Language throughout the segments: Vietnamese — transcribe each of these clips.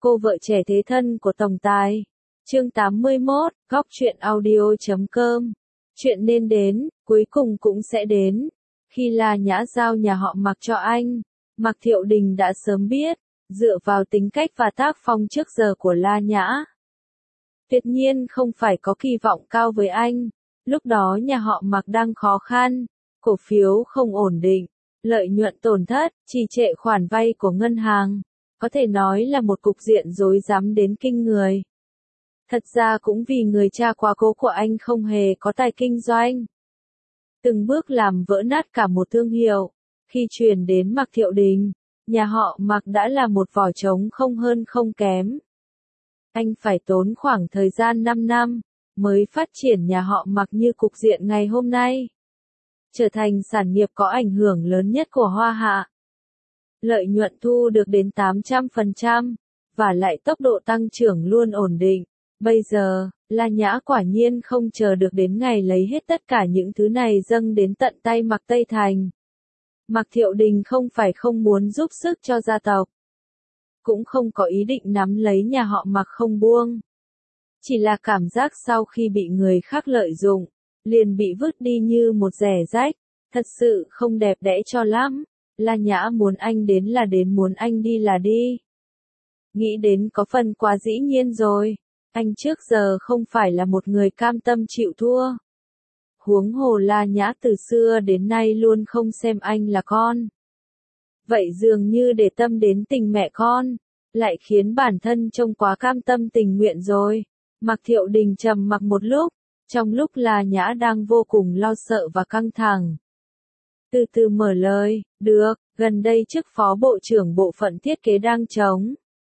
Cô vợ trẻ thế thân của tổng tài. Chương 81, góc truyện audio.com. Chuyện nên đến, cuối cùng cũng sẽ đến. Khi La Nhã giao nhà họ Mạc cho anh, Mạc Thiệu Đình đã sớm biết, dựa vào tính cách và tác phong trước giờ của La Nhã, tuyệt nhiên không phải có kỳ vọng cao với anh. Lúc đó nhà họ Mạc đang khó khăn, cổ phiếu không ổn định, lợi nhuận tổn thất, trì trệ khoản vay của ngân hàng. Có thể nói là một cục diện rối rắm đến kinh người. Thật ra cũng vì người cha quá cố của anh không hề có tài kinh doanh. Từng bước làm vỡ nát cả một thương hiệu. Khi chuyển đến Mạc Thiệu Đình, nhà họ Mạc đã là một vỏ trống không hơn không kém. Anh phải tốn khoảng thời gian 5 năm, mới phát triển nhà họ Mạc như cục diện ngày hôm nay. Trở thành sản nghiệp có ảnh hưởng lớn nhất của Hoa Hạ. Lợi nhuận thu được đến 800%, và lại tốc độ tăng trưởng luôn ổn định. Bây giờ, La Nhã quả nhiên không chờ được đến ngày lấy hết tất cả những thứ này dâng đến tận tay Mạc Tây Thành. Mạc Thiệu Đình không phải không muốn giúp sức cho gia tộc. Cũng không có ý định nắm lấy nhà họ Mạc không buông. Chỉ là cảm giác sau khi bị người khác lợi dụng, liền bị vứt đi như một rẻ rách, thật sự không đẹp đẽ cho lắm. La Nhã muốn anh đến là đến, muốn anh đi là đi. Nghĩ đến có phần quá dĩ nhiên rồi. Anh trước giờ không phải là một người cam tâm chịu thua. Huống hồ La Nhã từ xưa đến nay luôn không xem anh là con. Vậy dường như để tâm đến tình mẹ con, lại khiến bản thân trông quá cam tâm tình nguyện rồi. Mạc Thiệu Đình trầm mặc một lúc, trong lúc La Nhã đang vô cùng lo sợ và căng thẳng. Từ từ mở lời, được, gần đây chức phó bộ trưởng bộ phận thiết kế đang trống.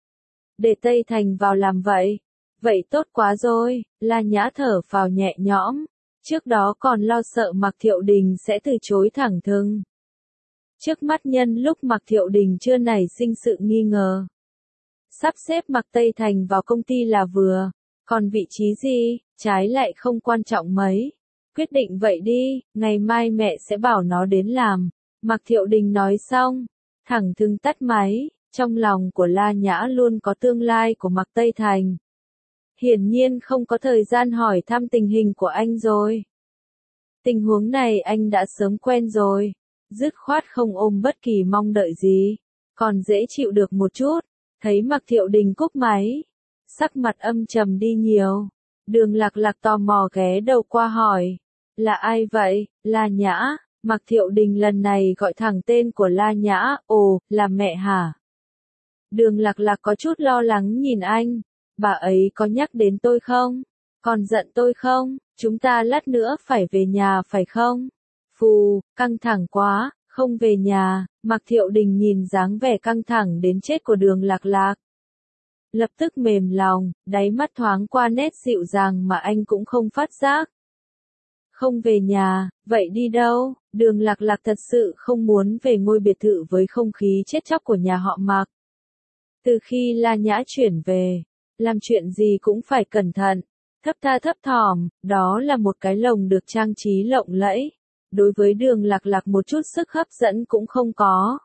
Để Tây Thành vào làm vậy. Vậy tốt quá rồi, La Nhã thở phào nhẹ nhõm. Trước đó còn lo sợ Mạc Thiệu Đình sẽ từ chối thẳng thừng. Trước mắt nhân lúc Mạc Thiệu Đình chưa nảy sinh sự nghi ngờ. Sắp xếp Mạc Tây Thành vào công ty là vừa. Còn vị trí gì, trái lại không quan trọng mấy. Quyết định vậy đi, ngày mai mẹ sẽ bảo nó đến làm. Mạc Thiệu Đình nói xong, thẳng thừng tắt máy. Trong lòng của La Nhã luôn có tương lai của Mạc Tây Thành. Hiển nhiên không có thời gian hỏi thăm tình hình của anh rồi. Tình huống này anh đã sớm quen rồi. Dứt khoát không ôm bất kỳ mong đợi gì. Còn dễ chịu được một chút. Thấy Mạc Thiệu Đình cúp máy. Sắc mặt âm trầm đi nhiều. Đường Lạc Lạc tò mò ghé đầu qua hỏi. Là ai vậy? La Nhã. Mạc Thiệu Đình lần này gọi thẳng tên của La Nhã. Ồ, là mẹ hả? Đường Lạc Lạc có chút lo lắng nhìn anh. Bà ấy có nhắc đến tôi không? Còn giận tôi không? Chúng ta lát nữa phải về nhà phải không? Phù, căng thẳng quá, không về nhà. Mạc Thiệu Đình nhìn dáng vẻ căng thẳng đến chết của Đường Lạc Lạc. Lập tức mềm lòng, đáy mắt thoáng qua nét dịu dàng mà anh cũng không phát giác. Không về nhà, vậy đi đâu? Đường Lạc Lạc thật sự không muốn về ngôi biệt thự với không khí chết chóc của nhà họ Mạc. Từ khi La Nhã chuyển về, làm chuyện gì cũng phải cẩn thận, thấp tha thấp thỏm, đó là một cái lồng được trang trí lộng lẫy. Đối với Đường Lạc Lạc một chút sức hấp dẫn cũng không có.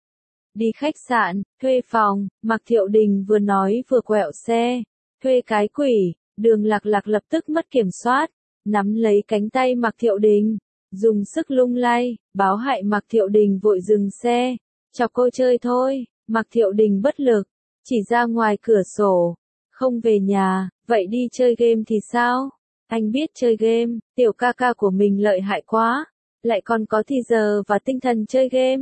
Đi khách sạn, thuê phòng, Mạc Thiệu Đình vừa nói vừa quẹo xe. Thuê cái quỷ, Đường Lạc Lạc lập tức mất kiểm soát, nắm lấy cánh tay Mạc Thiệu Đình, dùng sức lung lay, báo hại Mạc Thiệu Đình vội dừng xe. Chọc cô chơi thôi, Mạc Thiệu Đình bất lực, chỉ ra ngoài cửa sổ. Không về nhà, vậy đi chơi game thì sao? Anh biết chơi game, tiểu ca ca của mình lợi hại quá, lại còn có thì giờ và tinh thần chơi game.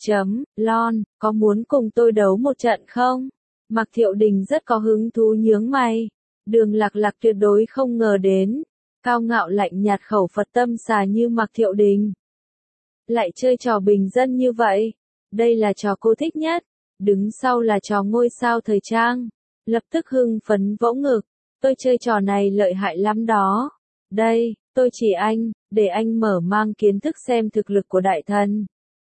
Lon, có muốn cùng tôi đấu một trận không? Mạc Thiệu Đình rất có hứng thú nhướng mày. Đường Lạc Lạc tuyệt đối không ngờ đến. Cao ngạo lạnh nhạt khẩu Phật tâm xà như Mạc Thiệu Đình. Lại chơi trò bình dân như vậy. Đây là trò cô thích nhất. Đứng sau là trò ngôi sao thời trang. Lập tức hưng phấn vỗ ngực. Tôi chơi trò này lợi hại lắm đó. Đây, tôi chỉ anh, để anh mở mang kiến thức xem thực lực của đại thần.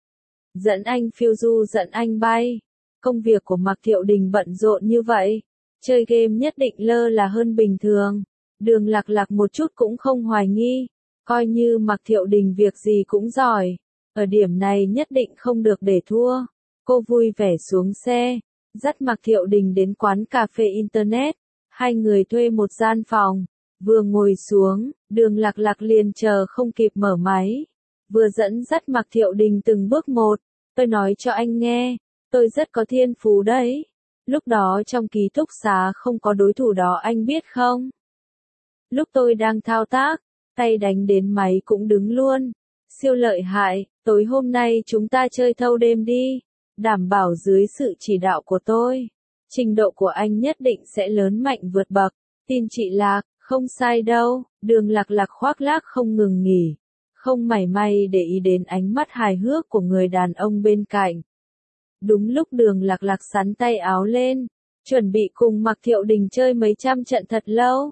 Dẫn anh phiêu du, dẫn anh bay. Công việc của Mạc Thiệu Đình bận rộn như vậy. Chơi game nhất định lơ là hơn bình thường. Đường Lạc Lạc một chút cũng không hoài nghi. Coi như Mạc Thiệu Đình việc gì cũng giỏi. Ở điểm này nhất định không được để thua. Cô vui vẻ xuống xe. dắt Mạc Thiệu Đình đến quán cà phê Internet. Hai người thuê một gian phòng. Vừa ngồi xuống, Đường Lạc Lạc liền chờ không kịp mở máy. Vừa dẫn dắt Mạc Thiệu Đình từng bước một. Tôi nói cho anh nghe, tôi rất có thiên phú đấy. Lúc đó trong ký túc xá không có đối thủ đó anh biết không? Lúc tôi đang thao tác, tay đánh đến máy cũng đứng luôn. Siêu lợi hại, tối hôm nay chúng ta chơi thâu đêm đi. Đảm bảo dưới sự chỉ đạo của tôi, trình độ của anh nhất định sẽ lớn mạnh vượt bậc. Tin chị Lạc, không sai đâu. Đường Lạc Lạc khoác lác không ngừng nghỉ, không mảy may để ý đến ánh mắt hài hước của người đàn ông bên cạnh. Đúng lúc Đường Lạc Lạc xắn tay áo lên, chuẩn bị cùng Mạc Thiệu Đình chơi mấy trăm trận thật lâu.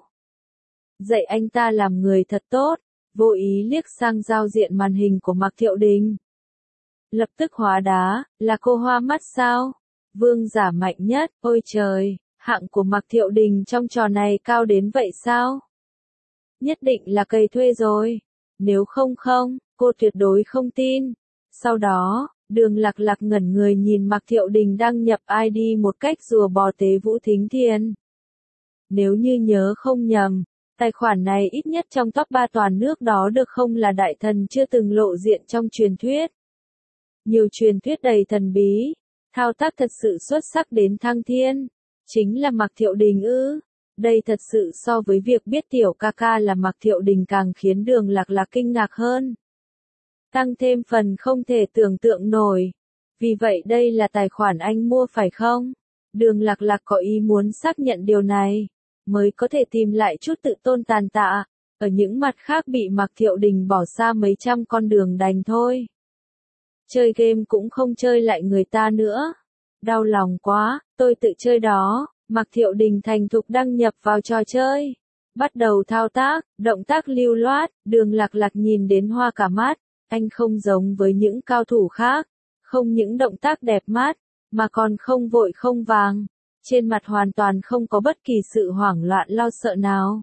Dạy anh ta làm người thật tốt, vô ý liếc sang giao diện màn hình của Mạc Thiệu Đình. Lập tức hóa đá, là cô hoa mắt sao? Vương giả mạnh nhất, ôi trời, hạng của Mạc Thiệu Đình trong trò này cao đến vậy sao? Nhất định là cây thuê rồi. Nếu không, cô tuyệt đối không tin. Sau đó, Đường Lạc Lạc ngẩn người nhìn Mạc Thiệu Đình đăng nhập ID một cách rùa bò tế Vũ Thính Thiên. Nếu như nhớ không nhầm, tài khoản này ít nhất trong top 3 toàn nước đó được không là đại thần chưa từng lộ diện trong truyền thuyết. Nhiều truyền thuyết đầy thần bí, thao tác thật sự xuất sắc đến thăng thiên. Chính là Mạc Thiệu Đình ư? Đây thật sự so với việc biết tiểu ca ca là Mạc Thiệu Đình càng khiến Đường Lạc Lạc kinh ngạc hơn. Tăng thêm phần không thể tưởng tượng nổi. Vì vậy đây là tài khoản anh mua phải không? Đường Lạc Lạc có ý muốn xác nhận điều này, mới có thể tìm lại chút tự tôn tàn tạ. Ở những mặt khác bị Mạc Thiệu Đình bỏ xa mấy trăm con đường đành thôi. Chơi game cũng không chơi lại người ta nữa. Đau lòng quá, tôi tự chơi đó. Mạc Thiệu Đình thành thục đăng nhập vào trò chơi. Bắt đầu thao tác, động tác lưu loát, Đường Lạc Lạc nhìn đến hoa cả mắt. Anh không giống với những cao thủ khác. Không những động tác đẹp mắt, mà còn không vội không vàng. Trên mặt hoàn toàn không có bất kỳ sự hoảng loạn lo sợ nào.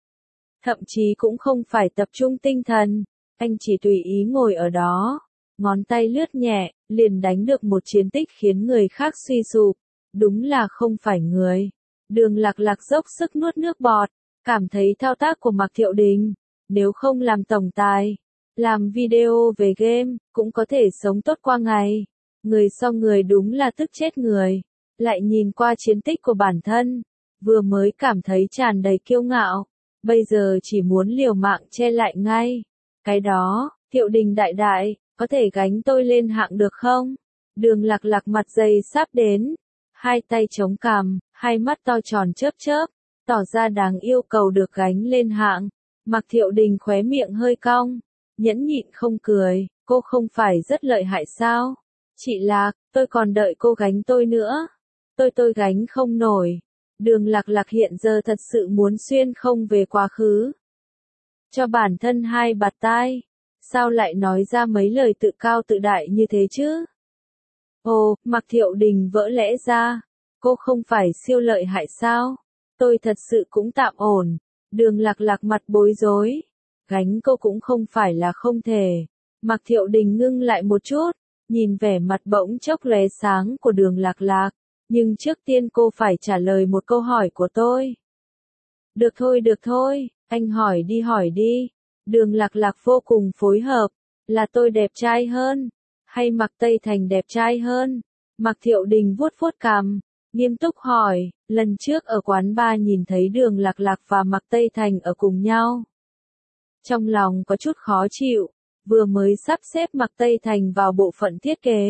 Thậm chí cũng không phải tập trung tinh thần. Anh chỉ tùy ý ngồi ở đó. Ngón tay lướt nhẹ, liền đánh được một chiến tích khiến người khác suy sụp. Đúng là không phải người. Đường Lạc Lạc dốc sức nuốt nước bọt, cảm thấy thao tác của Mạc Thiệu Đình, nếu không làm tổng tài, làm video về game, cũng có thể sống tốt qua ngày. Người so người đúng là tức chết người. Lại nhìn qua chiến tích của bản thân, vừa mới cảm thấy tràn đầy kiêu ngạo, bây giờ chỉ muốn liều mạng che lại ngay. Cái đó, Thiệu Đình đại đại, có thể gánh tôi lên hạng được không? Đường Lạc Lạc mặt dày sắp đến, hai tay chống cằm, hai mắt to tròn chớp chớp, tỏ ra đáng yêu cầu được gánh lên hạng. Mạc Thiệu Đình khóe miệng hơi cong, nhẫn nhịn không cười, cô không phải rất lợi hại sao? Chị Lạc, tôi còn đợi cô gánh tôi nữa. Tôi gánh không nổi. Đường Lạc Lạc hiện giờ thật sự muốn xuyên không về quá khứ. Cho bản thân hai bạt tai. Sao lại nói ra mấy lời tự cao tự đại như thế chứ? Ồ, Mạc Thiệu Đình vỡ lẽ ra. Cô không phải siêu lợi hại sao? Tôi thật sự cũng tạm ổn. Đường Lạc Lạc mặt bối rối. Gánh cô cũng không phải là không thể. Mạc Thiệu Đình ngưng lại một chút, nhìn vẻ mặt bỗng chốc lóe sáng của Đường Lạc Lạc. Nhưng trước tiên cô phải trả lời một câu hỏi của tôi. Được thôi, anh hỏi đi. Đường Lạc Lạc vô cùng phối hợp. Là tôi đẹp trai hơn? Hay Mạc Tây Thành đẹp trai hơn? Mạc Thiệu Đình vuốt vuốt cằm, nghiêm túc hỏi. Lần trước ở quán bar nhìn thấy Đường Lạc Lạc và Mạc Tây Thành ở cùng nhau. Trong lòng có chút khó chịu, vừa mới sắp xếp Mạc Tây Thành vào bộ phận thiết kế.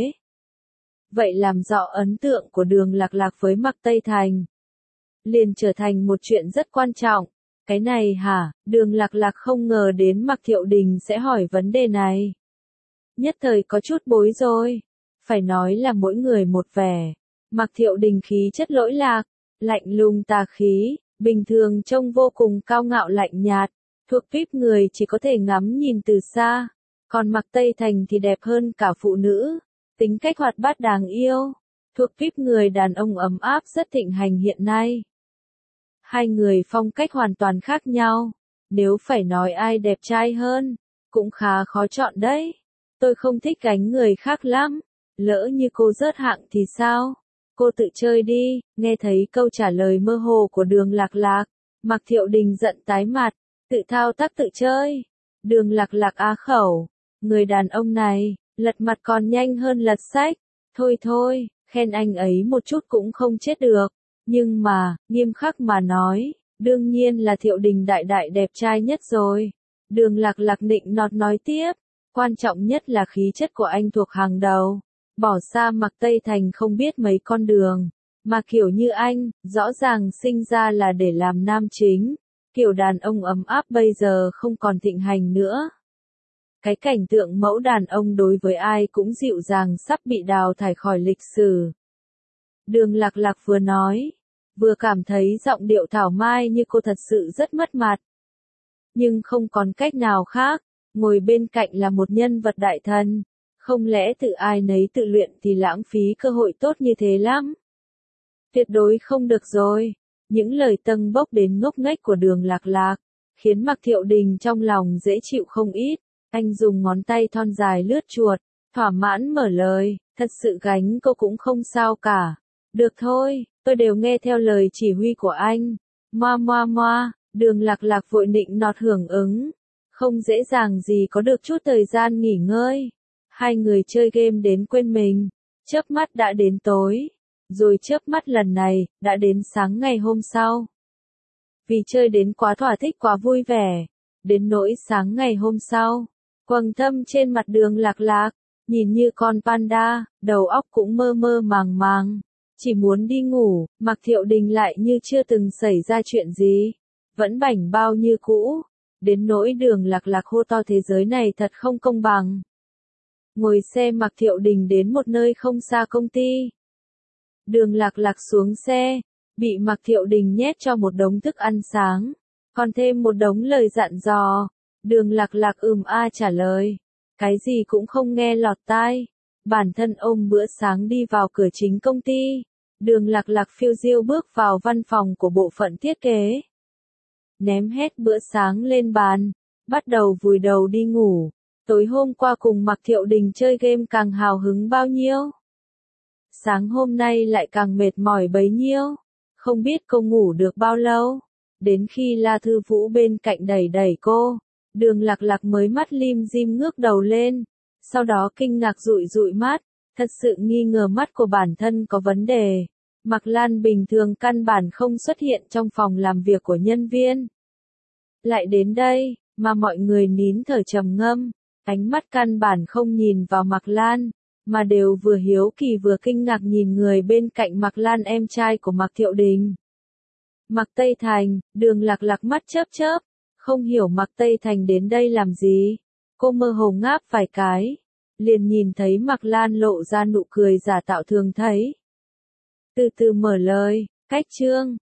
Vậy làm rõ ấn tượng của Đường Lạc Lạc với Mạc Tây Thành liền trở thành một chuyện rất quan trọng. Cái này hả? Đường Lạc Lạc không ngờ đến Mạc Thiệu Đình sẽ hỏi vấn đề này. Nhất thời có chút bối rối. Phải nói là mỗi người một vẻ. Mạc Thiệu Đình khí chất lỗi lạc, lạnh lùng tà khí, bình thường trông vô cùng cao ngạo lạnh nhạt, thuộc tuýp người chỉ có thể ngắm nhìn từ xa. Còn Mạc Tây Thành thì đẹp hơn cả phụ nữ, tính cách hoạt bát đáng yêu, thuộc tuýp người đàn ông ấm áp rất thịnh hành hiện nay. Hai người phong cách hoàn toàn khác nhau, nếu phải nói ai đẹp trai hơn, cũng khá khó chọn đấy. Tôi không thích gánh người khác lắm, lỡ như cô rớt hạng thì sao? cô tự chơi đi, nghe thấy câu trả lời mơ hồ của Đường Lạc Lạc, Mạc Thiệu Đình giận tái mặt, tự thao tác tự chơi. Đường Lạc Lạc á khẩu, người đàn ông này, lật mặt còn nhanh hơn lật sách. Thôi thôi, khen anh ấy một chút cũng không chết được. Nhưng mà, nghiêm khắc mà nói, đương nhiên là Thiệu Đình đại đại đẹp trai nhất rồi. Đường Lạc Lạc nịnh nọt nói tiếp, quan trọng nhất là khí chất của anh thuộc hàng đầu. Bỏ xa Mạc Tây Thành không biết mấy con đường, mà kiểu như anh, rõ ràng sinh ra là để làm nam chính. Kiểu đàn ông ấm áp bây giờ không còn thịnh hành nữa. Cái cảnh tượng mẫu đàn ông đối với ai cũng dịu dàng sắp bị đào thải khỏi lịch sử. Đường Lạc Lạc vừa nói, vừa cảm thấy giọng điệu thảo mai như cô thật sự rất mất mặt. Nhưng không còn cách nào khác, ngồi bên cạnh là một nhân vật đại thần. Không lẽ tự ai nấy tự luyện thì lãng phí cơ hội tốt như thế lắm? Tuyệt đối không được rồi. Những lời tâng bốc đến ngốc nghếch của Đường Lạc Lạc, khiến Mạc Thiệu Đình trong lòng dễ chịu không ít. Anh dùng ngón tay thon dài lướt chuột, thỏa mãn mở lời, thật sự gánh cô cũng không sao cả. Được thôi, tôi đều nghe theo lời chỉ huy của anh. Moa moa moa, Đường Lạc Lạc vội nịnh nọt hưởng ứng. Không dễ dàng gì có được chút thời gian nghỉ ngơi. Hai người chơi game đến quên mình, chớp mắt đã đến tối. Rồi chớp mắt lần này, đã đến sáng ngày hôm sau. Vì chơi đến quá thỏa thích quá vui vẻ, đến nỗi sáng ngày hôm sau, quầng thâm trên mặt Đường Lạc Lạc, nhìn như con panda, đầu óc cũng mơ mơ màng màng, chỉ muốn đi ngủ. Mạc Thiệu Đình lại như chưa từng xảy ra chuyện gì, vẫn bảnh bao như cũ, đến nỗi Đường Lạc Lạc hô to thế giới này thật không công bằng. Ngồi xe Mạc Thiệu Đình đến một nơi không xa công ty. Đường Lạc Lạc xuống xe, bị Mạc Thiệu Đình nhét cho một đống thức ăn sáng, còn thêm một đống lời dặn dò. Đường Lạc Lạc trả lời, cái gì cũng không nghe lọt tai. Bản thân ôm bữa sáng đi vào cửa chính công ty. Đường Lạc Lạc phiêu diêu bước vào văn phòng của bộ phận thiết kế. Ném hết bữa sáng lên bàn, bắt đầu vùi đầu đi ngủ. Tối hôm qua cùng Mạc Thiệu Đình chơi game càng hào hứng bao nhiêu. Sáng hôm nay lại càng mệt mỏi bấy nhiêu. Không biết cô ngủ được bao lâu. Đến khi La Thư Vũ bên cạnh đẩy đẩy cô, Đường Lạc Lạc mới mắt lim dim ngước đầu lên. Sau đó kinh ngạc dụi dụi mắt, thật sự nghi ngờ mắt của bản thân có vấn đề. Mạc Lan bình thường căn bản không xuất hiện trong phòng làm việc của nhân viên. Lại đến đây, mà mọi người nín thở trầm ngâm, ánh mắt căn bản không nhìn vào Mạc Lan, mà đều vừa hiếu kỳ vừa kinh ngạc nhìn người bên cạnh Mạc Lan, em trai của Mạc Thiệu Đình. Mạc Tây Thành, Đường Lạc Lạc mắt chớp chớp, không hiểu Mạc Tây Thành đến đây làm gì. Cô mơ hồ ngáp vài cái, liền nhìn thấy Mạc Lan lộ ra nụ cười giả tạo thường thấy. Từ từ mở lời, cách chương.